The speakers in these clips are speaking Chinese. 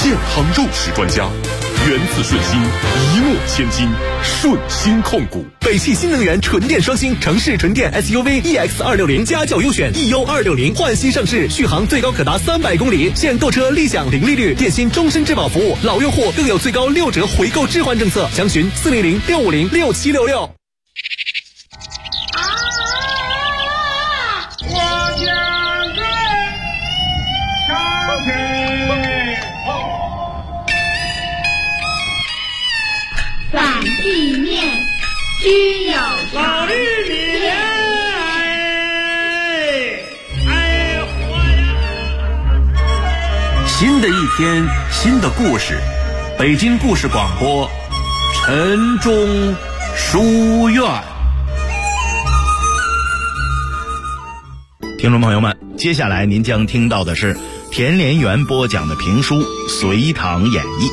健康肉食专家，源自顺心，一诺千金，顺心控股。 北汽新能源纯电双星城市纯电 SUV EX260家轿优选 EU260焕新上市，续航最高可达300公里，现购车立享零利率，电信终身质保服务，老用户更有最高6折回购置换政策，详询400-650-6766。 反地面居有老绿里面， 新的一天，新的故事，北京故事广播，晨钟书院。听众朋友们，接下来您将听到的是田连元播讲的评书《隋唐演义》。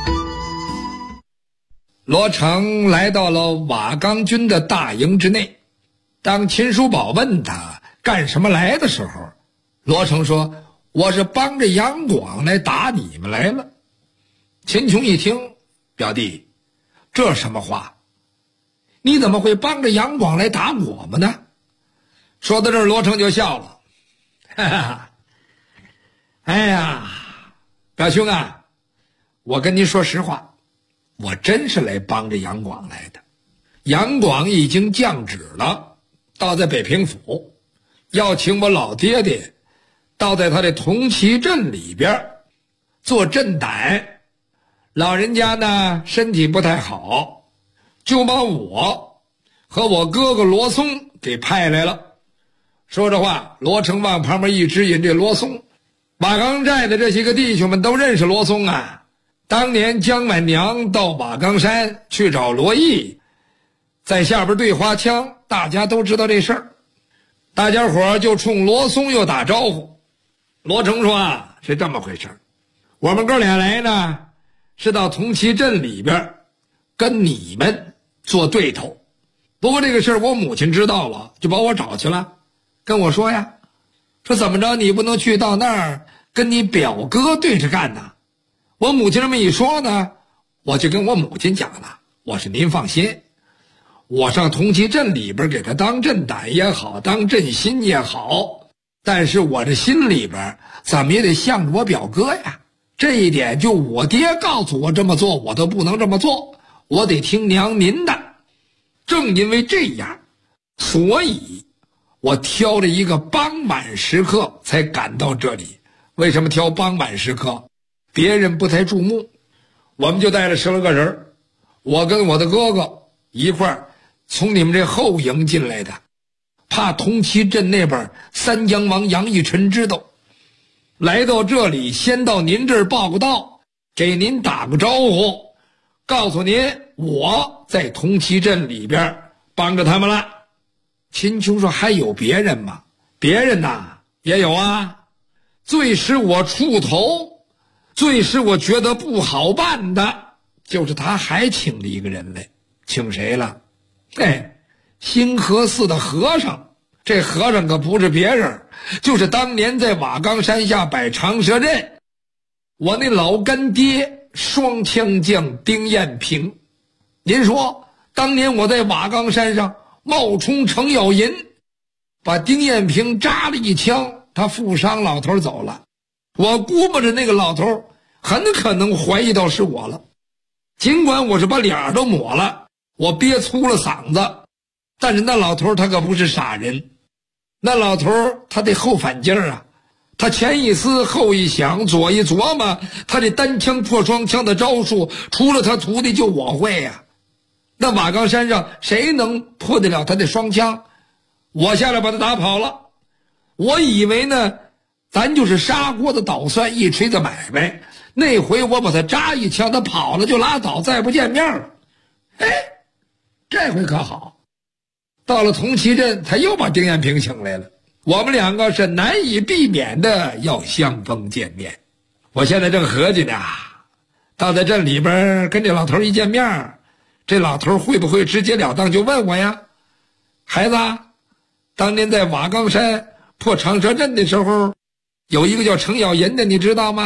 罗成来到了瓦岗军的大营之内，当秦叔宝问他干什么来的时候，罗成说：“我是帮着杨广来打你们来了。”秦琼一听，表弟，这什么话？你怎么会帮着杨广来打我们呢？说到这儿，罗成就笑了，哈哈，哎呀，表兄啊，我跟您说实话，我真是来帮着杨广来的。杨广已经降旨了，到在北平府，要请我老爹爹到在他的铜旗镇里边做镇胆。老人家呢身体不太好，就把我和我哥哥罗松给派来了。说着话，罗成往旁边一指引，这罗松，瓦岗寨的这些个弟兄们都认识罗松啊。当年姜婉娘到瓦岗山去找罗毅，在下边对花枪，大家都知道这事儿。大家伙就冲罗松又打招呼。罗成说啊，是这么回事，我们哥俩来呢，是到铜旗镇里边跟你们做对头。不过这个事儿我母亲知道了，就把我找去了，跟我说呀，说怎么着你不能去到那儿跟你表哥对着干呢？我母亲这么一说呢，我就跟我母亲讲了，我说您放心，我上铜旗镇里边给他当镇胆也好，当镇心也好，但是我这心里边怎么也得向着我表哥呀。这一点就我爹告诉我这么做，我都不能这么做，我得听娘您的。正因为这样，所以我挑了一个傍晚时刻才赶到这里。为什么挑傍晚时刻？别人不太注目，我们就带了10来个人，我跟我的哥哥一块儿从你们这后营进来的，怕铜旗镇那边三江王杨义臣知道。来到这里，先到您这儿报个到，给您打个招呼，告诉您我在铜旗镇里边帮着他们了。秦琼说，还有别人吗？别人呐也有啊，最使我出头，最使我觉得不好办的，就是他还请了一个人来。请谁了？兴和寺的和尚。这和尚可不是别人，就是当年在瓦岗山下摆长蛇阵我那老干爹双枪将丁彦平。您说当年我在瓦岗山上冒充程咬银，把丁彦平扎了一枪，他负伤老头走了。我估摸着那个老头很可能怀疑到是我了，尽管我是把脸都抹了，我憋粗了嗓子，但是那老头他可不是傻人，那老头他得后反劲儿啊，他前一思后一想左一琢磨，他这单枪破双枪的招数除了他徒弟就我会呀。那瓦岗山上谁能破得了他的双枪？我下来把他打跑了。我以为呢咱就是砂锅子捣蒜一锤子买卖，那回我把他扎一枪，他跑了就拉倒，再不见面了。这回可好，到了铜旗镇他又把丁彦平请来了，我们两个是难以避免的要相逢见面。我现在正合计呢，到在镇里边跟这老头一见面，这老头会不会直截了当就问我呀，孩子，当年在瓦岗山破长蛇阵的时候，有一个叫程咬银的，你知道吗？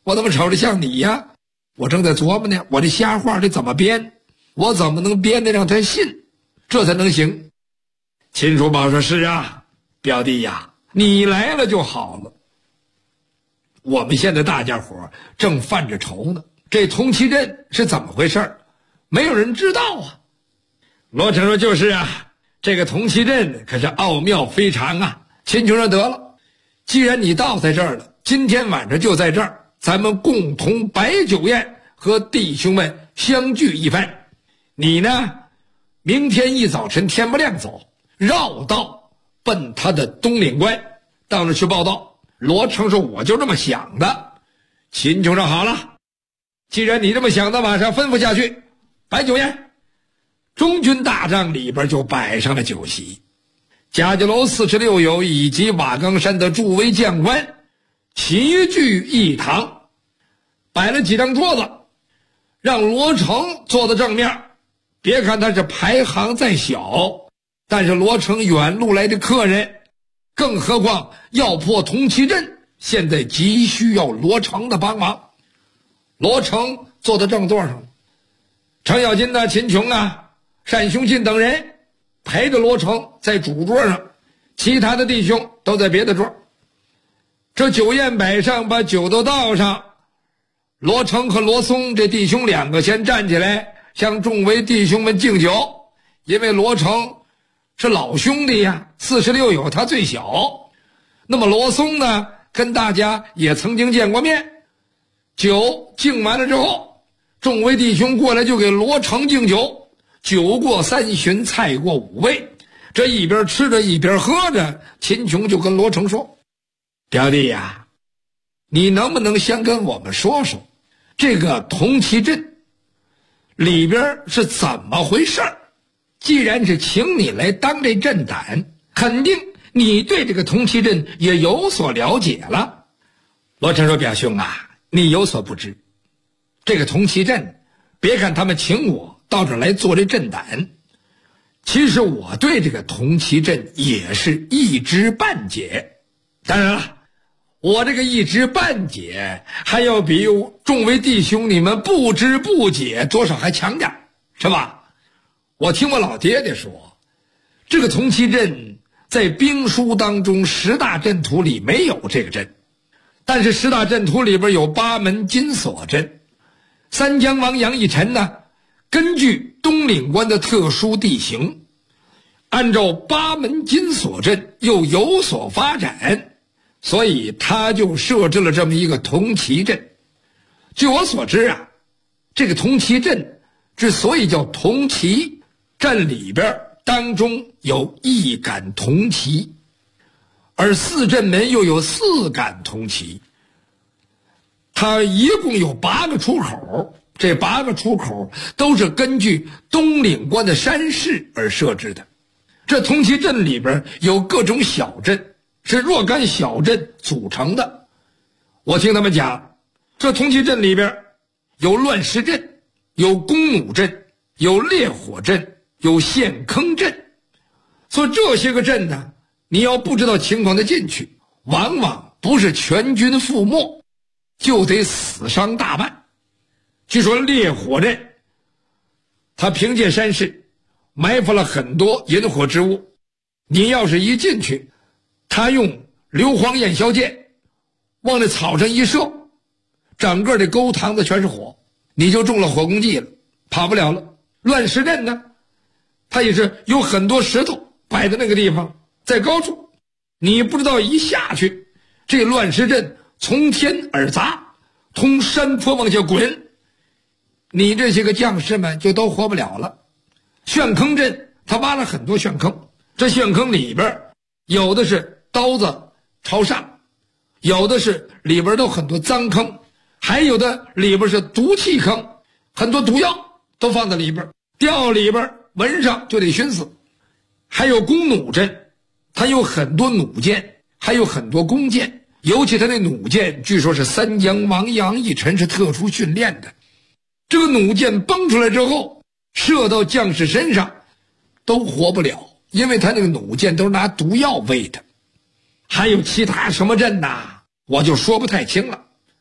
我怎么瞅着像你呀？我正在琢磨呢，我这瞎话得怎么编，我怎么能编得让他信，这才能行。秦叔宝说：是啊，表弟呀，你来了就好了。我们现在大家伙正犯着愁呢，这铜旗阵是怎么回事？没有人知道啊。罗成说：就是啊，这个铜旗阵可是奥妙非常啊。秦琼说：得了，既然你到在这儿了，今天晚上就在这儿，咱们共同摆酒宴，和弟兄们相聚一番。你呢，明天一早晨天不亮走，绕道奔他的东岭关，到那去报道。罗成说：我就这么想的。秦琼说：好了，既然你这么想的，马上吩咐下去，摆酒宴。中军大帐里边就摆上了酒席，贾家楼46友以及瓦岗山的诸位将官齐聚一堂，摆了几张桌子，让罗成坐在正面。别看他是排行再小，但是罗成远路来的客人，更何况要破铜旗阵，现在急需要罗成的帮忙。罗成坐在正座上，程咬金呢、秦琼啊、单雄信等人陪着罗成在主桌上，其他的弟兄都在别的桌。这酒宴摆上，把酒都倒上，罗成和罗松这弟兄两个先站起来向众位弟兄们敬酒。因为罗成是老兄弟呀，46友他最小，那么罗松呢跟大家也曾经见过面。酒敬完了之后，众位弟兄过来就给罗成敬酒。酒过3巡，菜过5味，这一边吃着一边喝着，秦琼就跟罗成说：表弟呀，你能不能先跟我们说说这个铜旗阵里边是怎么回事？既然是请你来当这阵胆，肯定你对这个铜旗阵也有所了解了。罗成说：表兄啊，你有所不知，这个铜旗阵，别看他们请我到这儿来做这阵胆，其实我对这个铜旗阵也是一知半解。当然了，我这个一知半解还要比众位弟兄你们不知不解多少还强点，是吧？我听我老爹爹说，这个铜旗阵在兵书当中10大阵图里没有这个阵，但是10大阵图里边有8门金锁阵。三江王杨义臣呢，根据东岭关的特殊地形，按照8门金锁阵又有所发展，所以他就设置了这么一个铜旗阵。据我所知啊，这个铜旗阵之所以叫铜旗，阵里边当中有1杆铜旗，而4阵门又有4杆铜旗，它一共有8个出口，这8个出口都是根据东岭关的山势而设置的。这铜旗阵里边有各种小阵，是若干小阵组成的。我听他们讲，这铜旗阵里边有乱石阵，有弓弩阵，有烈火阵，有陷坑阵。所以这些个阵呢，你要不知道情况的进去，往往不是全军覆没，就得死伤大半。据说烈火阵，他凭借山势埋伏了很多引火之物，你要是一进去，他用硫磺焰硝箭往那草上一射，整个的沟塘子全是火，你就中了火攻击了，跑不了了。乱石阵呢，它也是有很多石头摆在那个地方，在高处，你不知道一下去，这乱石阵从天而砸，从山坡往下滚，你这些个将士们就都活不了了。陷坑阵他挖了很多陷坑，这陷坑里边有的是刀子朝上，有的是里边都很多脏坑，还有的里边是毒气坑，很多毒药都放在里边，掉里边闻上就得熏死。还有弓弩阵，它有很多弩箭，还有很多弓箭，尤其他那弩箭据说是三江王杨义臣是特殊训练的，这个弩箭崩出来之后射到将士身上都活不了，因为他那个弩箭都是拿毒药喂的。还有其他什么阵呐，我就说不太清了。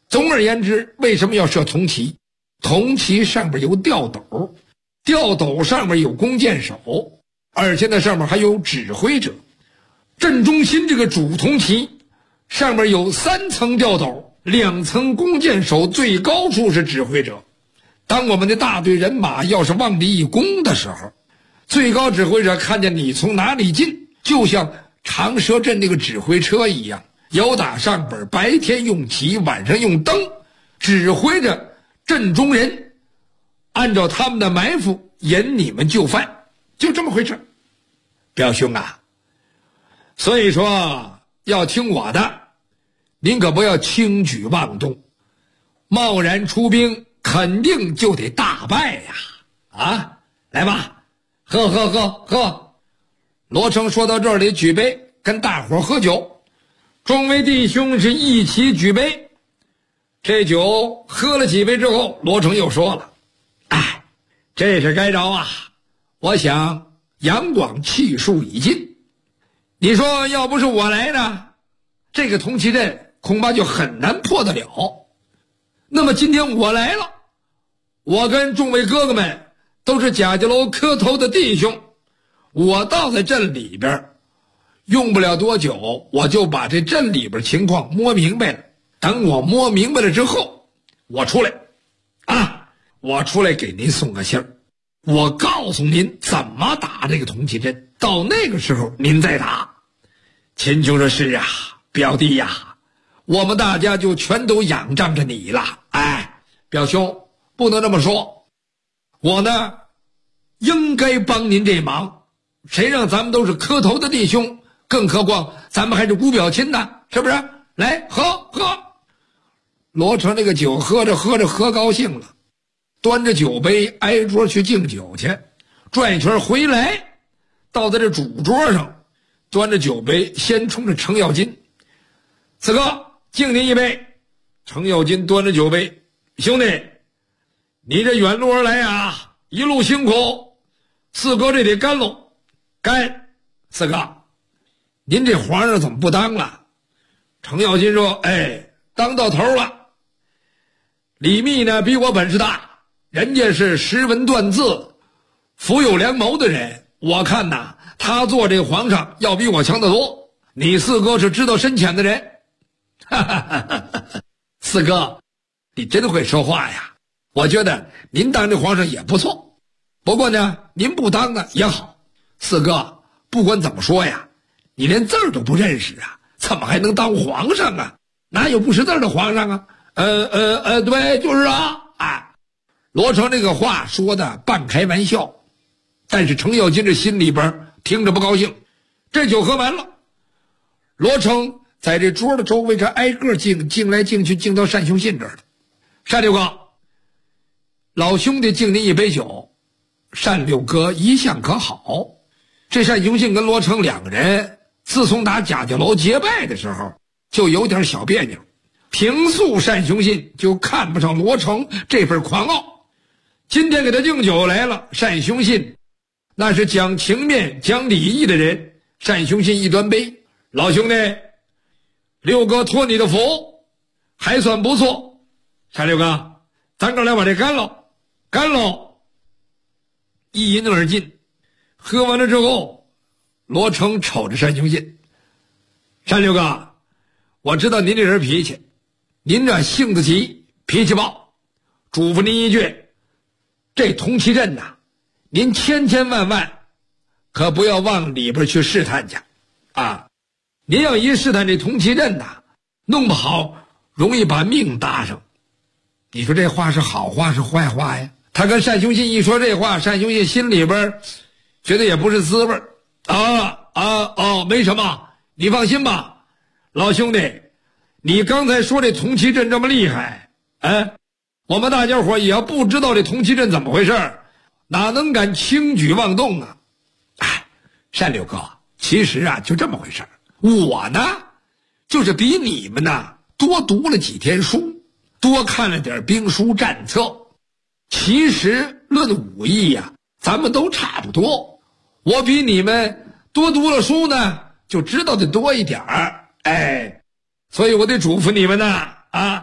总而言之，为什么要设铜旗？铜旗上面有吊斗，吊斗上面有弓箭手，而且那上面还有指挥者。正中心这个主铜旗上面有3层吊斗，2层弓箭手，最高处是指挥者。当我们的大队人马要是往里一攻的时候，最高指挥者看见你从哪里进，就像长蛇阵那个指挥车一样，由打上边，白天用旗，晚上用灯，指挥着阵中人按照他们的埋伏引你们就范，就这么回事。表兄啊，所以说要听我的，您可不要轻举妄动，贸然出兵肯定就得大败呀！啊，来吧，喝喝喝喝！罗成说到这里，举杯跟大伙喝酒。众位弟兄是一起举杯。这酒喝了几杯之后，罗成又说了：“哎，这是该着啊！我想杨广气数已尽，你说要不是我来呢，这个铜旗阵恐怕就很难破得了。那么今天我来了，我跟众位哥哥们都是贾家楼磕头的弟兄，我到在镇里边，用不了多久，我就把这镇里边情况摸明白了。等我摸明白了之后，我出来，我出来给您送个信儿，我告诉您怎么打这个铜旗阵，到那个时候您再打。秦琼说：“是啊，表弟呀，我们大家就全都仰仗着你了。哎，表兄不能这么说，我呢应该帮您这忙，谁让咱们都是磕头的弟兄，更何况咱们还是姑表亲呢，是不是？来，喝喝。”罗成这个酒喝着喝着喝高兴了，端着酒杯挨桌去敬酒去，转一圈回来，倒在这主桌上，端着酒杯先冲着程咬金：“四哥，敬您一杯。”程咬金端着酒杯：“兄弟，你这远路而来啊，一路辛苦，四哥这得干喽，干。四哥，您这皇上怎么不当了？”程咬金说：“哎，当到头了。李密呢比我本事大，人家是识文断字，富有良谋的人，我看呐，他做这皇上要比我强得多。你四哥是知道深浅的人。”哈哈哈哈，四哥，你真会说话呀！我觉得您当这皇上也不错，不过呢，您不当呢也好。四哥，不管怎么说呀，你连字儿都不认识啊，怎么还能当皇上啊？哪有不识字的皇上啊？对，就是啊。哎，罗成这个话说的半开玩笑，但是程咬金这心里边听着不高兴。这酒喝完了，罗成在这桌的周围这挨个敬来敬去，敬到单雄信这儿了。单六哥，老兄弟敬您一杯酒。单六哥一向可好，这单雄信跟罗成两个人自从打贾家楼结拜的时候就有点小别扭。平素单雄信就看不上罗成这份狂傲，今天给他敬酒来了。单雄信那是讲情面讲礼义的人。单雄信一端杯：“老兄弟，六哥托你的福，还算不错。单六哥，咱哥俩把这干喽，干喽！”一饮而尽。喝完了之后，罗成瞅着单雄信：“单六哥，我知道您这人脾气，您这性子急，脾气暴，嘱咐您一句，这铜旗阵呐，您千万可不要往里边去试探去啊！您要一试探这铜旗阵呐，弄不好容易把命搭上。你说这话是好话是坏话呀？”他跟单雄信一说这话，单雄信心里边觉得也不是滋味没什么，你放心吧，老兄弟，你刚才说这铜旗阵这么厉害，我们大家伙也要不知道这铜旗阵怎么回事，哪能敢轻举妄动啊？单六哥，其实啊就这么回事，我呢就是比你们呢多读了几天书，多看了点兵书战策。其实论武艺呀，咱们都差不多，我比你们多读了书呢，就知道的多一点儿。所以我得嘱咐你们呢，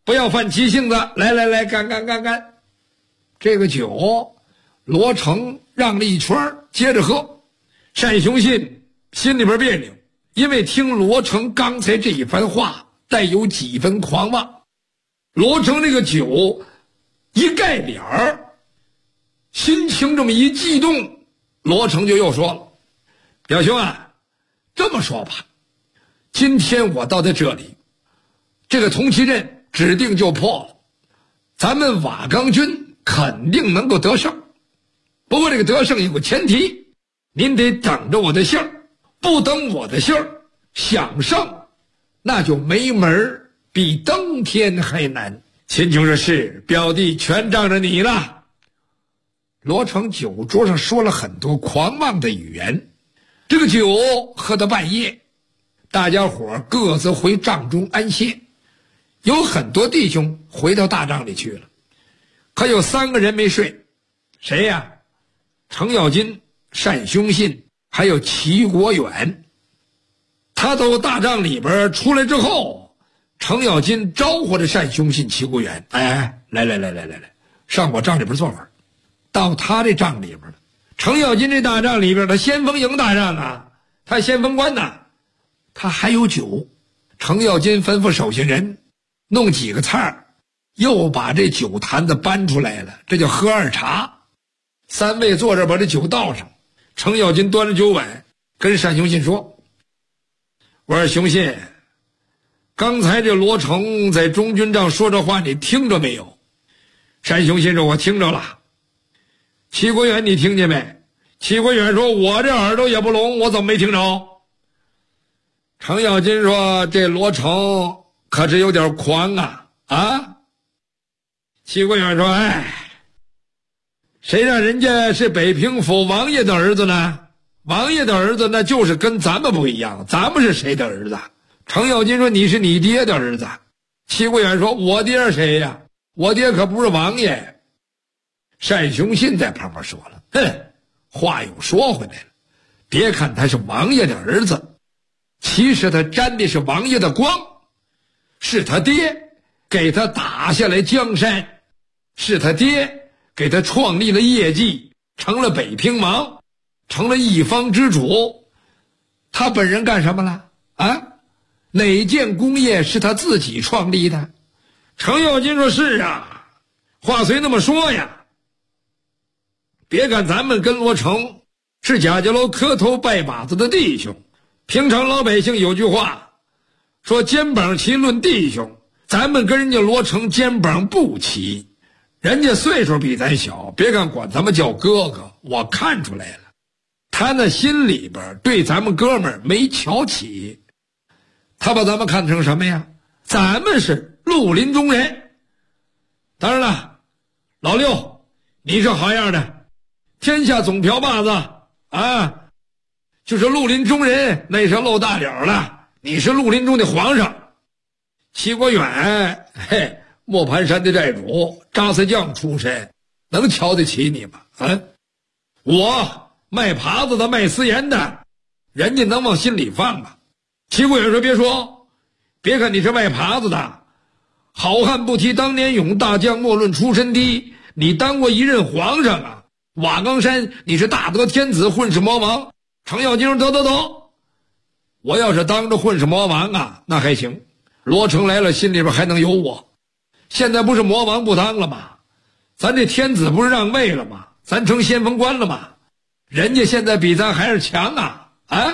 不要犯急性子，来，干。这个酒，罗成让了一圈，接着喝。单雄信心里边别扭，因为听罗成刚才这一番话，带有几分狂妄。罗成这个酒一盖脸儿，心情这么一激动，罗成就又说了：“表兄啊，这么说吧，今天我到在这里，这个铜旗阵指定就破了，咱们瓦岗军肯定能够得胜。不过这个得胜有个前提，您得等着我的信儿，不等我的信儿，想胜那就没门儿，比登天还难。”秦琼说：“是，表弟全仗着你了。”罗成酒桌上说了很多狂妄的语言。这个酒喝到半夜，大家伙各自回帐中安歇，有很多弟兄回到大帐里去了，可有3个人没睡。谁呀？程咬金、单雄信还有齐国远。他到大帐里边出来之后，程咬金招呼着单雄信、齐国远：“哎，来，上我帐里边坐会儿。”到他这帐里边了。程咬金这大帐里边，他先锋营大帐啊，他先锋官呐，他还有酒。程咬金吩咐手下人弄几个菜儿，又把这酒坛子搬出来了，这叫喝二茶。3位坐着把这酒倒上，程咬金端着酒碗跟单雄信说：“我说雄信，刚才这罗成在中军帐说这话你听着没有？”单雄信说：“我听着了。”齐国远你听见没？齐国远说：“我这耳朵也不聋，我怎么没听着？”程咬金说：“这罗成可是有点狂啊！”齐国远说：“哎，谁让人家是北平府王爷的儿子呢？王爷的儿子那就是跟咱们不一样，咱们是谁的儿子？”程咬金说：“你是你爹的儿子。”齐国远说：“我爹是谁呀？我爹可不是王爷。”单雄信在旁边说了：“哼，话又说回来了，别看他是王爷的儿子，其实他沾的是王爷的光，是他爹给他打下来江山，是他爹给他创立了业绩，成了北平王，成了一方之主。他本人干什么了啊？哪件功业是他自己创立的？”程咬金说：“是啊，话虽那么说呀，别看咱们跟罗成是贾家楼磕头拜把子的弟兄，平常老百姓有句话说肩膀齐论弟兄，咱们跟人家罗成肩膀不齐，人家岁数比咱小，别看管咱们叫哥哥，我看出来了，他那心里边对咱们哥们儿没瞧起，他把咱们看成什么呀？咱们是绿林中人。当然了，老六你是好样的，天下总瓢把子啊，就是绿林中人那是露大脸了，你是绿林中的皇上。齐国远，嘿，磨盘山的寨主，扎塞将出身，能瞧得起你吗？啊，我卖耙子的，卖私盐的，人家能往心里放吗？齐国远说：“别说，别看你是卖耙子的，好汉不提当年勇，大将莫论出身低，你当过一任皇上啊！瓦岗山你是大德天子，混世魔王。”程咬金说：“得，我要是当着混世魔王啊，那还行，罗成来了心里边还能有我。现在不是魔王不当了吗？咱这天子不是让位了吗？咱成先锋官了吗？人家现在比咱还是强啊！